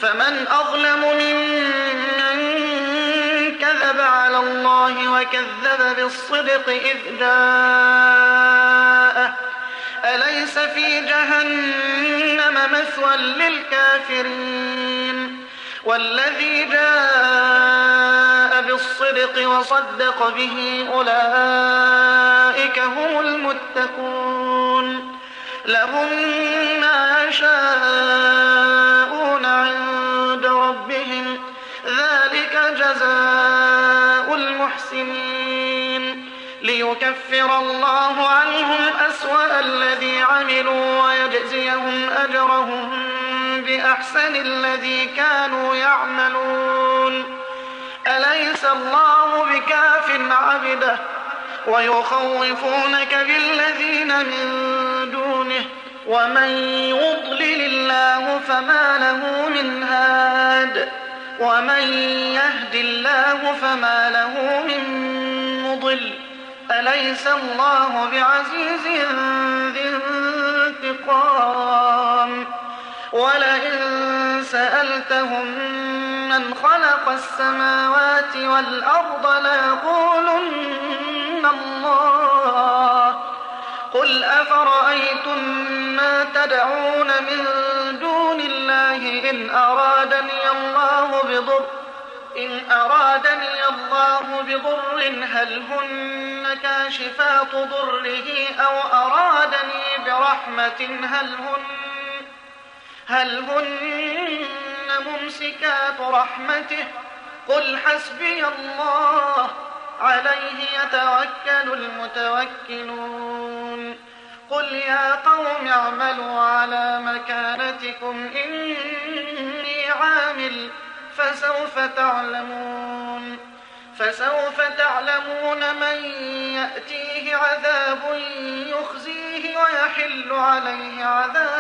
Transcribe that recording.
فمن أظلم ممن كذب على الله وكذب بالصدق إذ جاءه أليس في جهنم مثوى للكافرين والذي جاء بالصدق وصدق به أولئك هم المتقون لهم ما يشاءون عند ربهم ذلك جزاء المحسنين ليكفر الله عنهم أسوأ الذي عملوا ويجزيهم أجرهم بأحسن الذي كانوا يعملون أليس الله بكاف عبده ويخوفونك بالذين من دونه ومن يضلل الله فما له من هاد ومن يهد الله فما له من مضل أليس الله بعزيز ذي انتقام ولئن سألتهم من خلق السماوات والأرض ليقولن الله قل أفرأيتم ما تدعون من دون الله إن أرادني الله بضر هل هن كاشفات ضره أو أرادني برحمة هل هن ممسكات رحمته قل حسبي الله عليه يتوكل المتوكلون قل يا قوم اعملوا على مكانتكم إني عامل فسوف تعلمون من يأتيه عذاب يخزيه ويحل عليه عذاب